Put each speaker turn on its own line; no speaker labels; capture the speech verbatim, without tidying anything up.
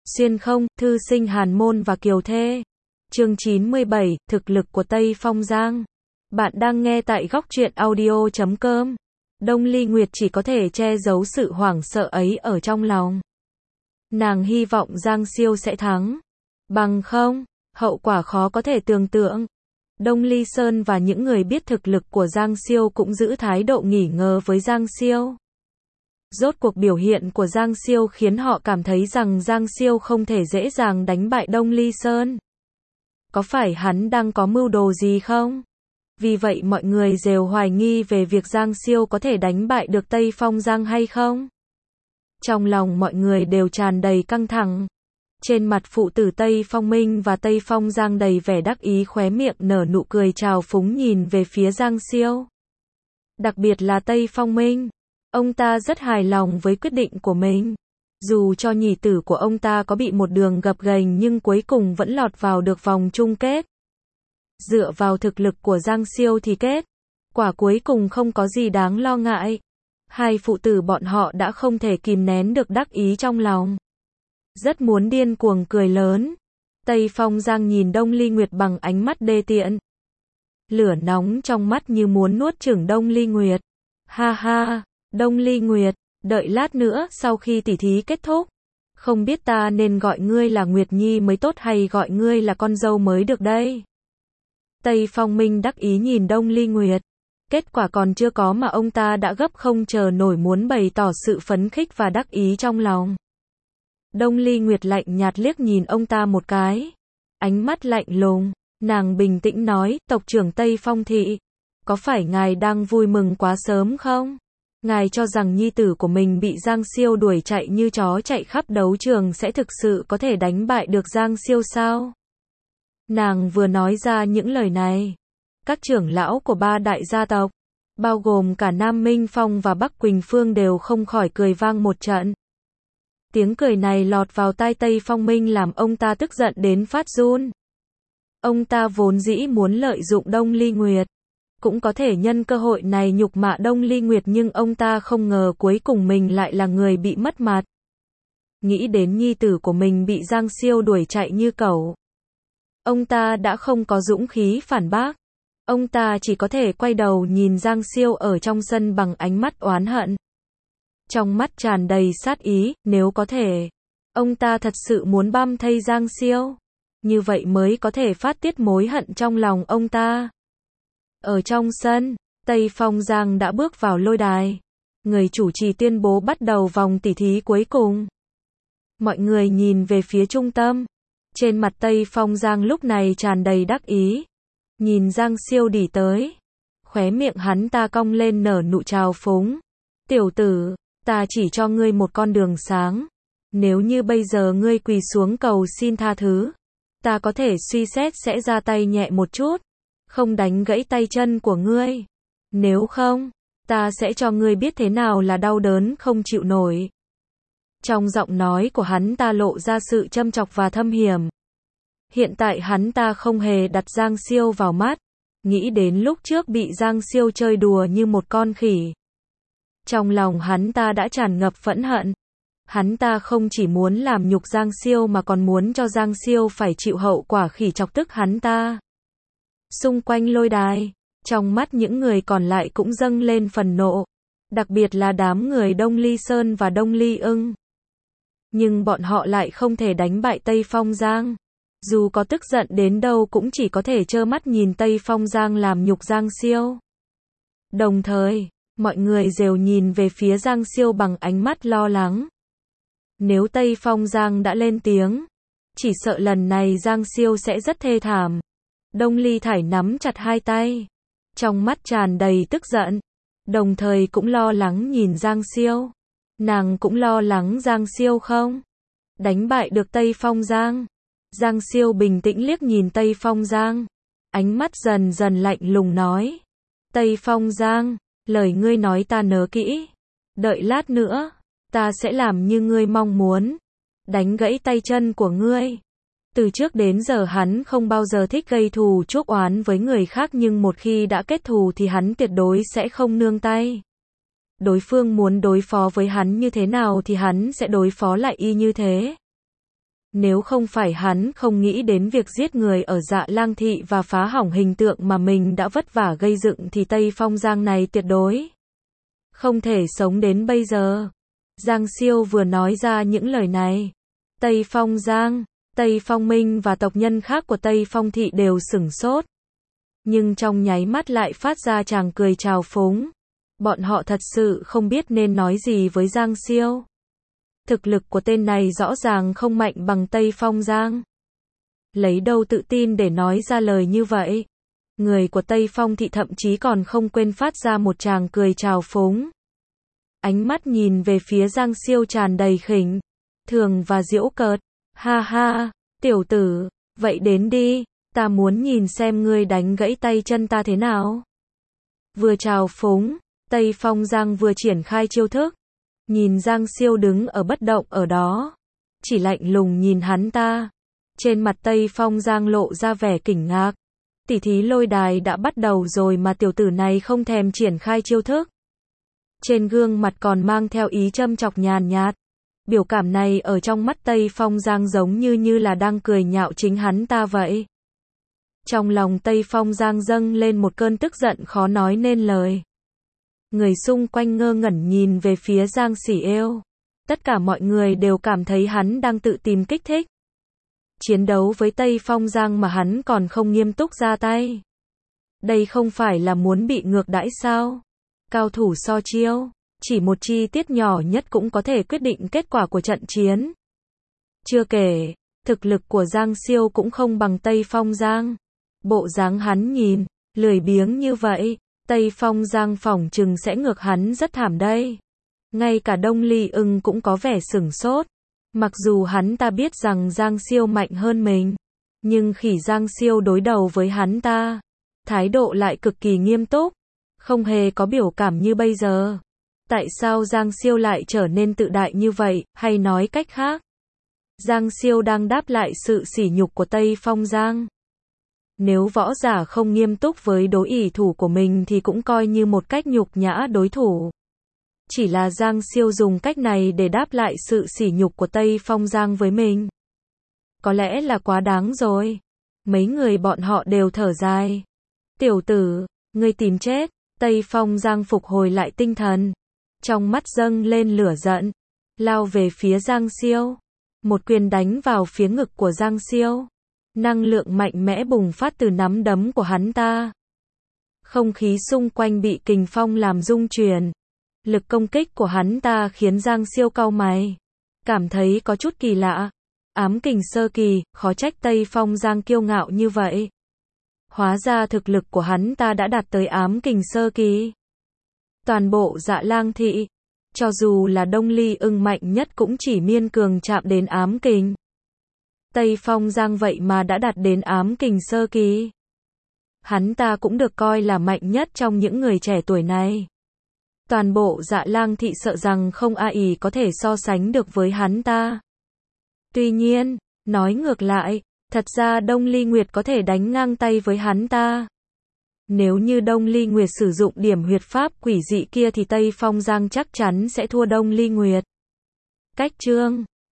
Xuyên không, thư sinh hàn môn và kiều thê. Chương chín mươi bảy, thực lực của Tây Phong Giang. Bạn đang nghe tại góc truyện audio chấm com. Đông Ly Nguyệt chỉ có thể che giấu sự hoảng sợ ấy ở trong lòng. Nàng hy vọng Giang Siêu sẽ thắng. Bằng không, hậu quả khó có thể tưởng tượng. Đông Ly Sơn và những người biết thực lực của Giang Siêu cũng giữ thái độ nghỉ ngờ với Giang Siêu. Rốt cuộc biểu hiện của Giang Siêu khiến họ cảm thấy rằng Giang Siêu không thể dễ dàng đánh bại Đông Ly Sơn. Có phải hắn đang có mưu đồ gì không? Vì vậy mọi người đều hoài nghi về việc Giang Siêu có thể đánh bại được Tây Phong Giang hay không. Trong lòng mọi người đều tràn đầy căng thẳng. Trên mặt phụ tử Tây Phong Minh và Tây Phong Giang đầy vẻ đắc ý, khóe miệng nở nụ cười trào phúng nhìn về phía Giang Siêu. Đặc biệt là Tây Phong Minh. Ông ta rất hài lòng với quyết định của mình. Dù cho nhị tử của ông ta có bị một đường gập ghềnh nhưng cuối cùng vẫn lọt vào được vòng chung kết. Dựa vào thực lực của Giang Siêu thì kết quả cuối cùng không có gì đáng lo ngại. Hai phụ tử bọn họ đã không thể kìm nén được đắc ý trong lòng. Rất muốn điên cuồng cười lớn. Tây Phong Giang nhìn Đông Ly Nguyệt bằng ánh mắt đê tiện. Lửa nóng trong mắt như muốn nuốt chửng Đông Ly Nguyệt. Ha ha, Đông Ly Nguyệt, đợi lát nữa sau khi tỉ thí kết thúc. Không biết ta nên gọi ngươi là Nguyệt Nhi mới tốt hay gọi ngươi là con dâu mới được đây. Tây Phong Minh đắc ý nhìn Đông Ly Nguyệt. Kết quả còn chưa có mà ông ta đã gấp không chờ nổi muốn bày tỏ sự phấn khích và đắc ý trong lòng. Đông Ly Nguyệt lạnh nhạt liếc nhìn ông ta một cái. Ánh mắt lạnh lùng, nàng bình tĩnh nói, tộc trưởng Tây Phong Thị. Có phải ngài đang vui mừng quá sớm không? Ngài cho rằng nhi tử của mình bị Giang Siêu đuổi chạy như chó chạy khắp đấu trường sẽ thực sự có thể đánh bại được Giang Siêu sao? Nàng vừa nói ra những lời này. Các trưởng lão của ba đại gia tộc, bao gồm cả Nam Minh Phong và Bắc Quỳnh Phương đều không khỏi cười vang một trận. Tiếng cười này lọt vào tai Tây Phong Minh làm ông ta tức giận đến phát run. Ông ta vốn dĩ muốn lợi dụng Đông Ly Nguyệt, cũng có thể nhân cơ hội này nhục mạ Đông Ly Nguyệt, nhưng ông ta không ngờ cuối cùng mình lại là người bị mất mặt. Nghĩ đến nhi tử của mình bị Giang Siêu đuổi chạy như cẩu, ông ta đã không có dũng khí phản bác. Ông ta chỉ có thể quay đầu nhìn Giang Siêu ở trong sân bằng ánh mắt oán hận. Trong mắt tràn đầy sát ý, nếu có thể, ông ta thật sự muốn băm thây Giang Siêu. Như vậy mới có thể phát tiết mối hận trong lòng ông ta. Ở trong sân, Tây Phong Giang đã bước vào lôi đài. Người chủ trì tuyên bố bắt đầu vòng tỉ thí cuối cùng. Mọi người nhìn về phía trung tâm. Trên mặt Tây Phong Giang lúc này tràn đầy đắc ý. Nhìn Giang Siêu đỉ tới. Khóe miệng hắn ta cong lên nở nụ trào phúng. Tiểu tử, ta chỉ cho ngươi một con đường sáng. Nếu như bây giờ ngươi quỳ xuống cầu xin tha thứ, ta có thể suy xét sẽ ra tay nhẹ một chút. Không đánh gãy tay chân của ngươi. Nếu không, ta sẽ cho ngươi biết thế nào là đau đớn không chịu nổi. Trong giọng nói của hắn ta lộ ra sự châm chọc và thâm hiểm. Hiện tại hắn ta không hề đặt Giang Siêu vào mắt. Nghĩ đến lúc trước bị Giang Siêu chơi đùa như một con khỉ. Trong lòng hắn ta đã tràn ngập phẫn hận. Hắn ta không chỉ muốn làm nhục Giang Siêu mà còn muốn cho Giang Siêu phải chịu hậu quả khỉ chọc tức hắn ta. Xung quanh lôi đài, trong mắt những người còn lại cũng dâng lên phần nộ. Đặc biệt là đám người Đông Ly Sơn và Đông Ly Ưng. Nhưng bọn họ lại không thể đánh bại Tây Phong Giang. Dù có tức giận đến đâu cũng chỉ có thể trơ mắt nhìn Tây Phong Giang làm nhục Giang Siêu. Đồng thời, mọi người đều nhìn về phía Giang Siêu bằng ánh mắt lo lắng. Nếu Tây Phong Giang đã lên tiếng, chỉ sợ lần này Giang Siêu sẽ rất thê thảm. Đông Ly Thải nắm chặt hai tay, trong mắt tràn đầy tức giận, đồng thời cũng lo lắng nhìn Giang Siêu. Nàng cũng lo lắng Giang Siêu không đánh bại được Tây Phong Giang. Giang Siêu bình tĩnh liếc nhìn Tây Phong Giang, ánh mắt dần dần lạnh lùng nói. Tây Phong Giang, lời ngươi nói ta nhớ kỹ. Đợi lát nữa, ta sẽ làm như ngươi mong muốn. Đánh gãy tay chân của ngươi. Từ trước đến giờ hắn không bao giờ thích gây thù chuốc oán với người khác, nhưng một khi đã kết thù thì hắn tuyệt đối sẽ không nương tay. Đối phương muốn đối phó với hắn như thế nào thì hắn sẽ đối phó lại y như thế. Nếu không phải hắn không nghĩ đến việc giết người ở Dạ Lang thị và phá hỏng hình tượng mà mình đã vất vả gây dựng thì Tây Phong Giang này tuyệt đối không thể sống đến bây giờ. Giang Siêu vừa nói ra những lời này, Tây Phong Giang, Tây Phong Minh và tộc nhân khác của Tây Phong thị đều sửng sốt. Nhưng trong nháy mắt lại phát ra tràng cười trào phúng. Bọn họ thật sự không biết nên nói gì với Giang Siêu. Thực lực của tên này rõ ràng không mạnh bằng Tây Phong Giang. Lấy đâu tự tin để nói ra lời như vậy? Người của Tây Phong thị thậm chí còn không quên phát ra một tràng cười trào phúng. Ánh mắt nhìn về phía Giang Siêu tràn đầy khỉnh thường và giễu cợt. Ha ha, tiểu tử, vậy đến đi, ta muốn nhìn xem ngươi đánh gãy tay chân ta thế nào. Vừa trào phúng, Tây Phong Giang vừa triển khai chiêu thức. Nhìn Giang Siêu đứng ở bất động ở đó, chỉ lạnh lùng nhìn hắn ta. Trên mặt Tây Phong Giang lộ ra vẻ kinh ngạc. Tỉ thí lôi đài đã bắt đầu rồi mà tiểu tử này không thèm triển khai chiêu thức. Trên gương mặt còn mang theo ý châm chọc nhàn nhạt. Biểu cảm này ở trong mắt Tây Phong Giang giống như như là đang cười nhạo chính hắn ta vậy. Trong lòng Tây Phong Giang dâng lên một cơn tức giận khó nói nên lời. Người xung quanh ngơ ngẩn nhìn về phía Giang Sỉ Yêu. Tất cả mọi người đều cảm thấy hắn đang tự tìm kích thích. Chiến đấu với Tây Phong Giang mà hắn còn không nghiêm túc ra tay. Đây không phải là muốn bị ngược đãi sao? Cao thủ so chiêu, chỉ một chi tiết nhỏ nhất cũng có thể quyết định kết quả của trận chiến. Chưa kể, thực lực của Giang Siêu cũng không bằng Tây Phong Giang. Bộ dáng hắn nhìn, lười biếng như vậy, Tây Phong Giang phỏng chừng sẽ ngược hắn rất thảm đây. Ngay cả Đông Ly Ưng cũng có vẻ sửng sốt. Mặc dù hắn ta biết rằng Giang Siêu mạnh hơn mình, nhưng khi Giang Siêu đối đầu với hắn ta, thái độ lại cực kỳ nghiêm túc, không hề có biểu cảm như bây giờ. Tại sao Giang Siêu lại trở nên tự đại như vậy, hay nói cách khác, Giang Siêu đang đáp lại sự sỉ nhục của Tây Phong Giang. Nếu võ giả không nghiêm túc với đối ỷ thủ của mình thì cũng coi như một cách nhục nhã đối thủ. Chỉ là Giang Siêu dùng cách này để đáp lại sự sỉ nhục của Tây Phong Giang với mình. Có lẽ là quá đáng rồi. Mấy người bọn họ đều thở dài. Tiểu tử, ngươi tìm chết. Tây Phong Giang phục hồi lại tinh thần. Trong mắt dâng lên lửa giận. Lao về phía Giang Siêu. Một quyền đánh vào phía ngực của Giang Siêu. Năng lượng mạnh mẽ bùng phát từ nắm đấm của hắn ta. Không khí xung quanh bị kình phong làm rung chuyển. Lực công kích của hắn ta khiến Giang Siêu cau mày. Cảm thấy có chút kỳ lạ. Ám kình sơ kỳ, khó trách Tây Phong Giang kiêu ngạo như vậy. Hóa ra thực lực của hắn ta đã đạt tới ám kình sơ kỳ. Toàn bộ Dạ Lang thị, cho dù là Đông Ly Ưng mạnh nhất cũng chỉ miên cường chạm đến ám kình. Tây Phong Giang vậy mà đã đạt đến ám kình sơ kỳ. Hắn ta cũng được coi là mạnh nhất trong những người trẻ tuổi này. Toàn bộ Dạ Lang thị sợ rằng không ai có thể so sánh được với hắn ta. Tuy nhiên, nói ngược lại, thật ra Đông Ly Nguyệt có thể đánh ngang tay với hắn ta. Nếu như Đông Ly Nguyệt sử dụng điểm huyệt pháp quỷ dị kia thì Tây Phong Giang chắc chắn sẽ thua Đông Ly Nguyệt. Cách chương